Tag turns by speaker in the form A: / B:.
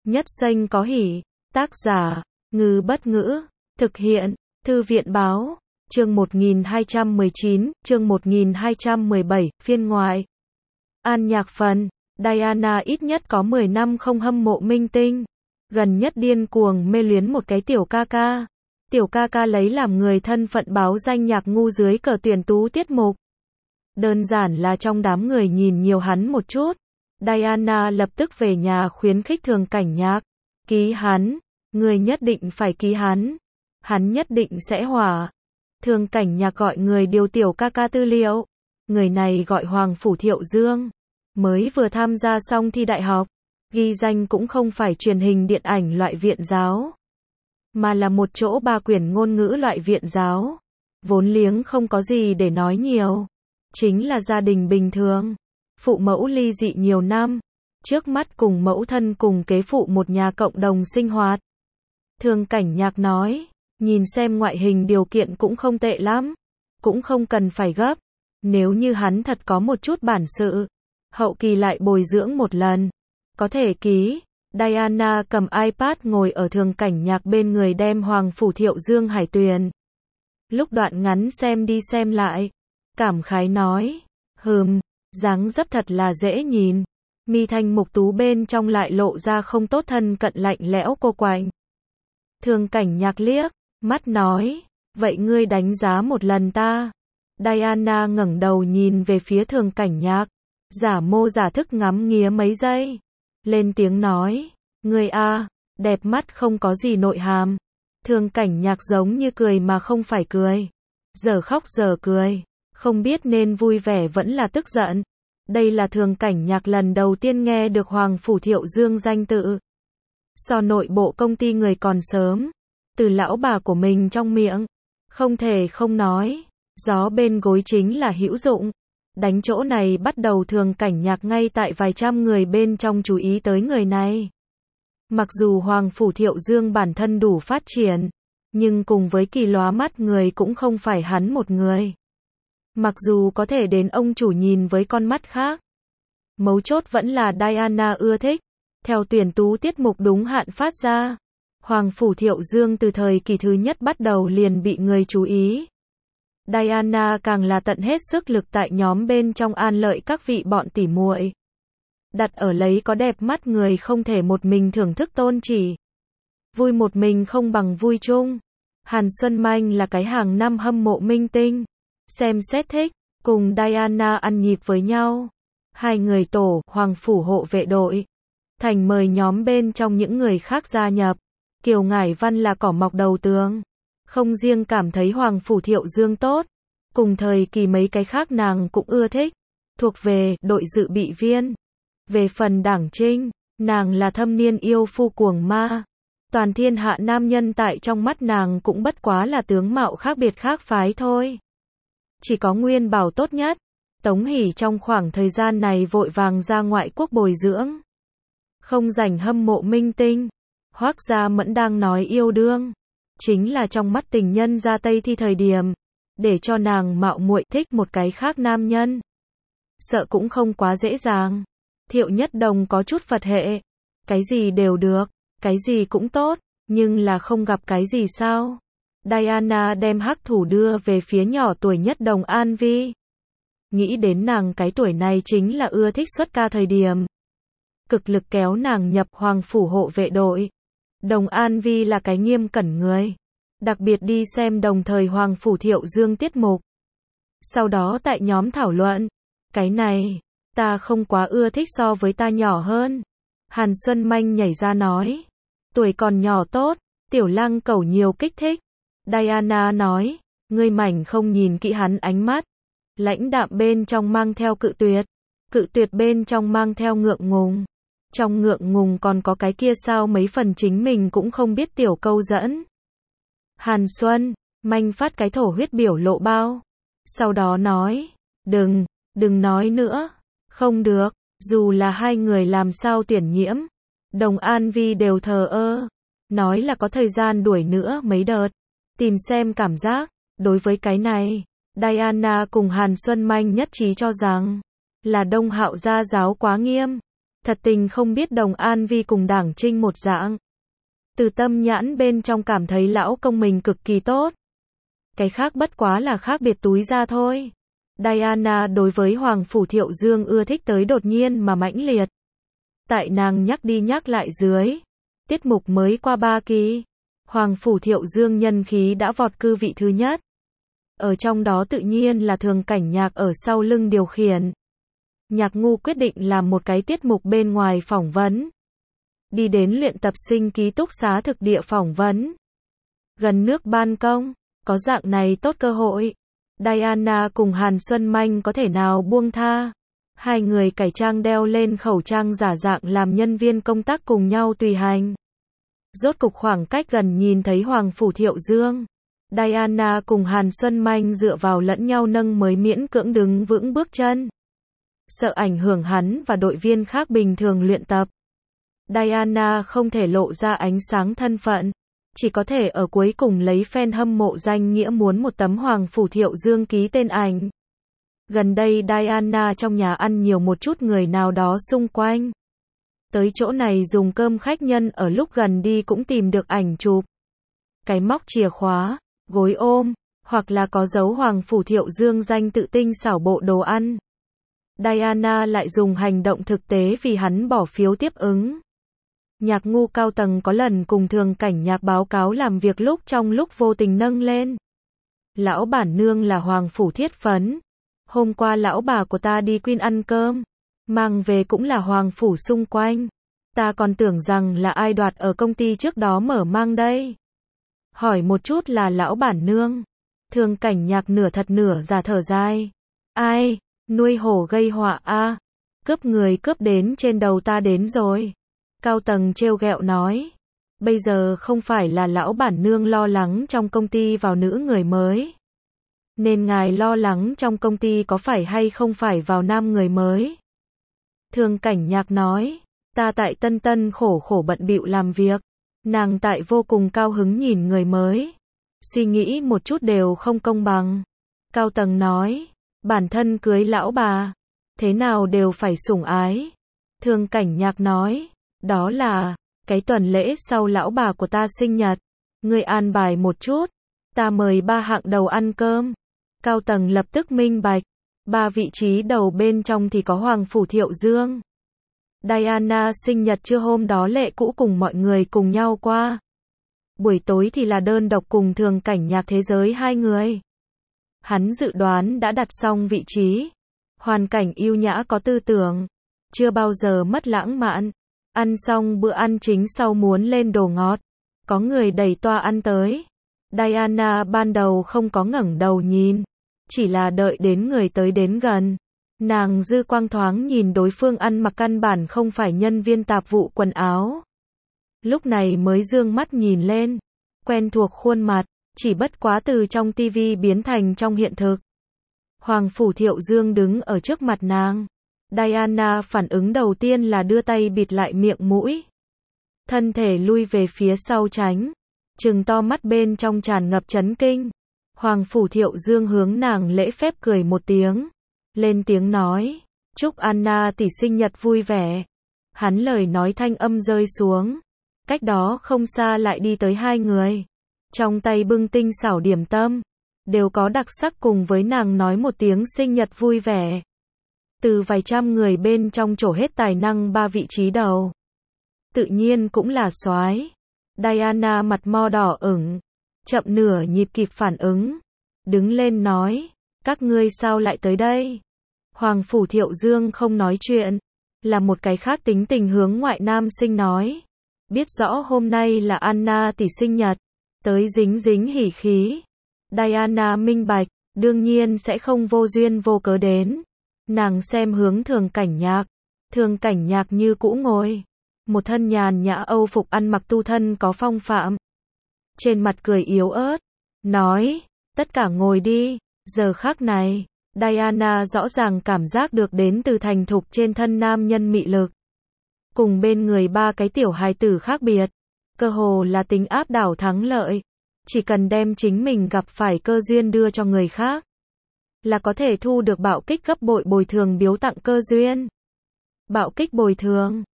A: Nhất xanh có hỉ. Tác giả, Ngư Bất Ngữ. Thực hiện, Thư viện Báo. Chương 1219, chương 1217, phiên ngoại. An nhạc phần. Diana ít nhất có 10 năm không hâm mộ minh tinh. Gần nhất điên cuồng mê luyến một cái tiểu ca ca. Tiểu ca ca lấy làm người thân phận báo danh nhạc ngu dưới cờ tuyển tú tiết mục. Đơn giản là trong đám người nhìn nhiều hắn một chút. Diana lập tức về nhà khuyến khích Thường Cảnh Nhạc. Ký hắn. Người nhất định phải ký hắn. Hắn nhất định sẽ hỏa. Thường Cảnh Nhạc gọi người điều tiểu ca ca tư liệu. Người này gọi Hoàng Phủ Thiệu Dương. Mới vừa tham gia xong thi đại học. Ghi danh cũng không phải truyền hình điện ảnh loại viện giáo, mà là một chỗ 3 quyển ngôn ngữ loại viện giáo. Vốn liếng không có gì để nói nhiều. Chính là gia đình bình thường. Phụ mẫu ly dị nhiều năm. Trước mắt cùng mẫu thân cùng kế phụ một nhà cộng đồng sinh hoạt. Thường Cảnh Nhạc nói, nhìn xem ngoại hình điều kiện cũng không tệ lắm. Cũng không cần phải gấp. Nếu như hắn thật có một chút bản sự, hậu kỳ lại bồi dưỡng một lần. Có thể ký. Diana cầm iPad ngồi ở Thường Cảnh Nhạc bên người đem Hoàng Phủ Thiệu Dương hải tuyển. Lúc đoạn ngắn xem đi xem lại. Cảm khái nói. Dáng dấp thật là dễ nhìn. Mi thanh mục tú bên trong lại lộ ra không tốt thân cận lạnh lẽo cô quạnh. Thường Cảnh Nhạc liếc mắt nói. Vậy ngươi đánh giá một lần ta. Diana ngẩng đầu nhìn về phía Thường Cảnh Nhạc. Giả mô giả thức ngắm nghía mấy giây. Lên tiếng nói. Ngươi a, đẹp mắt không có gì nội hàm. Thường Cảnh Nhạc giống như cười mà không phải cười. Giờ khóc giờ cười. Không biết nên vui vẻ vẫn là tức giận. Đây là Thường Cảnh Nhạc lần đầu tiên nghe được Hoàng Phủ Thiệu Dương danh tự. So nội bộ công ty người còn sớm. Từ lão bà của mình trong miệng. Không thể không nói. Gió bên gối chính là hữu dụng. Đánh chỗ này bắt đầu Thường Cảnh Nhạc ngay tại vài trăm người bên trong chú ý tới người này. Mặc dù Hoàng Phủ Thiệu Dương bản thân đủ phát triển, nhưng cùng với kỳ lóa mắt người cũng không phải hắn một người. Mặc dù có thể đến ông chủ nhìn với con mắt khác. Mấu chốt vẫn là Diana ưa thích. Theo tuyển tú tiết mục đúng hạn phát ra. Hoàng Phủ Thiệu Dương từ thời kỳ thứ nhất bắt đầu liền bị người chú ý. Diana càng là tận hết sức lực tại nhóm bên trong an lợi các vị bọn tỉ muội. Đặt ở lấy có đẹp mắt người không thể một mình thưởng thức tôn chỉ. Vui một mình không bằng vui chung. Hàn Xuân Manh là cái hàng năm hâm mộ minh tinh. Xem xét thích, cùng Diana ăn nhịp với nhau. Hai người tổ Hoàng Phủ hộ vệ đội. Thành mời nhóm bên trong những người khác gia nhập. Kiều Ngải Văn là cỏ mọc đầu tường. Không riêng cảm thấy Hoàng Phủ Thiệu Dương tốt, cùng thời kỳ mấy cái khác nàng cũng ưa thích, thuộc về đội dự bị viên. Về phần Đảng Trinh, nàng là thâm niên yêu phu cuồng ma. Toàn thiên hạ nam nhân tại trong mắt nàng cũng bất quá là tướng mạo khác biệt khác phái thôi. Chỉ có Nguyên Bảo tốt nhất. Tống Hỷ trong khoảng thời gian này vội vàng ra ngoại quốc bồi dưỡng. Không rảnh hâm mộ minh tinh. Hoắc Gia Mẫn đang nói yêu đương. Chính là trong mắt tình nhân ra Tây thi thời điểm. Để cho nàng mạo muội thích một cái khác nam nhân. Sợ cũng không quá dễ dàng. Thiệu Nhất Đồng có chút Phật hệ. Cái gì đều được. Cái gì cũng tốt. Nhưng là không gặp cái gì sao. Diana đem hắc thủ đưa về phía nhỏ tuổi Nhất Đồng An Vi. Nghĩ đến nàng cái tuổi này chính là ưa thích xuất ca thời điểm. Cực lực kéo nàng nhập Hoàng Phủ hộ vệ đội. Đồng An Vi là cái nghiêm cẩn người. Đặc biệt đi xem đồng thời Hoàng Phủ Thiệu Dương tiết mục. Sau đó tại nhóm thảo luận. Cái này, ta không quá ưa thích so với ta nhỏ hơn. Hàn Xuân Manh nhảy ra nói. Tuổi còn nhỏ tốt, tiểu lang cẩu nhiều kích thích. Diana nói. Ngươi mảnh không nhìn kỹ hắn ánh mắt. Lãnh đạm bên trong mang theo cự tuyệt. Cự tuyệt bên trong mang theo ngượng ngùng. Trong ngượng ngùng còn có cái kia sao mấy phần chính mình cũng không biết tiểu câu dẫn. Hàn Xuân Manh phát cái thổ huyết biểu lộ bao. Sau đó nói. Đừng nói nữa. Không được. Dù là hai người làm sao tuyển nhiễm. Đồng An Vi đều thờ ơ. Nói là có thời gian đuổi nữa mấy đợt. Tìm xem cảm giác. Đối với cái này, Diana cùng Hàn Xuân Manh nhất trí cho rằng là Đông Hạo gia giáo quá nghiêm. Thật tình không biết Đồng An Vi cùng Đảng Trinh một dạng. Từ tâm nhãn bên trong cảm thấy lão công mình cực kỳ tốt. Cái khác bất quá là khác biệt túi ra thôi. Diana đối với Hoàng Phủ Thiệu Dương ưa thích tới đột nhiên mà mãnh liệt. Tại nàng nhắc đi nhắc lại dưới. Tiết mục mới qua 3 kỳ. Hoàng Phủ Thiệu Dương nhân khí đã vọt cư vị thứ nhất. Ở trong đó tự nhiên là Thường Cảnh Nhạc ở sau lưng điều khiển. Nhạc Ngu quyết định làm một cái tiết mục bên ngoài phỏng vấn. Đi đến luyện tập sinh ký túc xá thực địa phỏng vấn. Gần nước ban công, có dạng này tốt cơ hội. Diana cùng Hàn Xuân Manh có thể nào buông tha. Hai người cải trang đeo lên khẩu trang giả dạng làm nhân viên công tác cùng nhau tùy hành. Rốt cục khoảng cách gần nhìn thấy Hoàng Phủ Thiệu Dương. Diana cùng Hàn Xuân Manh dựa vào lẫn nhau nâng mới miễn cưỡng đứng vững bước chân. Sợ ảnh hưởng hắn và đội viên khác bình thường luyện tập. Diana không thể lộ ra ánh sáng thân phận. Chỉ có thể ở cuối cùng lấy fan hâm mộ danh nghĩa muốn một tấm Hoàng Phủ Thiệu Dương ký tên ảnh. Gần đây Diana trong nhà ăn nhiều một chút người nào đó xung quanh. Tới chỗ này dùng cơm khách nhân ở lúc gần đi cũng tìm được ảnh chụp. Cái móc chìa khóa, gối ôm, hoặc là có dấu Hoàng Phủ Thiệu Dương danh tự tinh xảo bộ đồ ăn. Diana lại dùng hành động thực tế vì hắn bỏ phiếu tiếp ứng. Nhạc Ngu cao tầng có lần cùng Thường Cảnh Nhạc báo cáo làm việc lúc trong lúc vô tình nâng lên. Lão bản nương là Hoàng Phủ thiết phấn. Hôm qua lão bà của ta đi Queen ăn cơm. Mang về cũng là Hoàng Phủ xung quanh. Ta còn tưởng rằng là ai đoạt ở công ty trước đó mở mang đây. Hỏi một chút là lão bản nương. Thường Cảnh Nhạc nửa thật nửa giả thở dài. Ai, nuôi hổ gây họa a. Cướp người cướp đến trên đầu ta đến rồi. Cao tầng trêu ghẹo nói. Bây giờ không phải là lão bản nương lo lắng trong công ty vào nữ người mới. Nên ngài lo lắng trong công ty có phải hay không phải vào nam người mới. Thường Cảnh Nhạc nói. Ta tại Tân Tân khổ khổ bận bịu làm việc. Nàng tại vô cùng cao hứng nhìn người mới. Suy nghĩ một chút đều không công bằng. Cao tầng nói. Bản thân cưới lão bà. Thế nào đều phải sủng ái. Thường Cảnh Nhạc nói. Đó là, cái tuần lễ sau lão bà của ta sinh nhật. Ngươi an bài một chút. Ta mời 3 hạng đầu ăn cơm. Cao tầng lập tức minh bạch. 3 vị trí đầu bên trong thì có Hoàng Phủ Thiệu Dương. Diana sinh nhật trưa hôm đó lệ cũ cùng mọi người cùng nhau qua. Buổi tối thì là đơn độc cùng Thường Cảnh Nhạc thế giới 2 người. Hắn dự đoán đã đặt xong vị trí. Hoàn cảnh yêu nhã có tư tưởng. Chưa bao giờ mất lãng mạn. Ăn xong bữa ăn chính sau muốn lên đồ ngọt. Có người đẩy toa ăn tới. Diana ban đầu không có ngẩng đầu nhìn. Chỉ là đợi đến người tới đến gần. Nàng dư quang thoáng nhìn đối phương ăn mặc căn bản không phải nhân viên tạp vụ quần áo. Lúc này mới dương mắt nhìn lên. Quen thuộc khuôn mặt. Chỉ bất quá từ trong tivi biến thành trong hiện thực. Hoàng Phủ Thiệu Dương đứng ở trước mặt nàng. Diana phản ứng đầu tiên là đưa tay bịt lại miệng mũi. Thân thể lui về phía sau tránh. Trừng to mắt bên trong tràn ngập chấn kinh. Hoàng Phủ Thiệu Dương hướng nàng lễ phép cười một tiếng. Lên tiếng nói. Chúc Anna tỷ sinh nhật vui vẻ. Hắn lời nói thanh âm rơi xuống. Cách đó không xa lại đi tới 2 người. Trong tay bưng tinh xảo điểm tâm. Đều có đặc sắc cùng với nàng nói một tiếng sinh nhật vui vẻ. Từ vài trăm người bên trong trổ hết tài năng 3 vị trí đầu. Tự nhiên cũng là soái. Diana mặt mo đỏ ửng. Chậm nửa nhịp kịp phản ứng. Đứng lên nói. Các ngươi sao lại tới đây? Hoàng Phủ Thiệu Dương không nói chuyện. Là một cái khác tính tình hướng ngoại nam sinh nói. Biết rõ hôm nay là Anna tỷ sinh nhật. Tới dính dính hỉ khí. Diana minh bạch. Đương nhiên sẽ không vô duyên vô cớ đến. Nàng xem hướng Thường Cảnh Nhạc. Thường Cảnh Nhạc như cũ ngồi. Một thân nhàn nhã âu phục ăn mặc tu thân có phong phạm. Trên mặt cười yếu ớt. Nói. Tất cả ngồi đi. Giờ khắc này. Diana rõ ràng cảm giác được đến từ thành thục trên thân nam nhân mị lực. Cùng bên người 3 cái tiểu hài tử khác biệt. Cơ hồ là tính áp đảo thắng lợi. Chỉ cần đem chính mình gặp phải cơ duyên đưa cho người khác. Là có thể thu được bạo kích gấp bội bồi thường biếu tặng cơ duyên. Bạo kích bồi thường.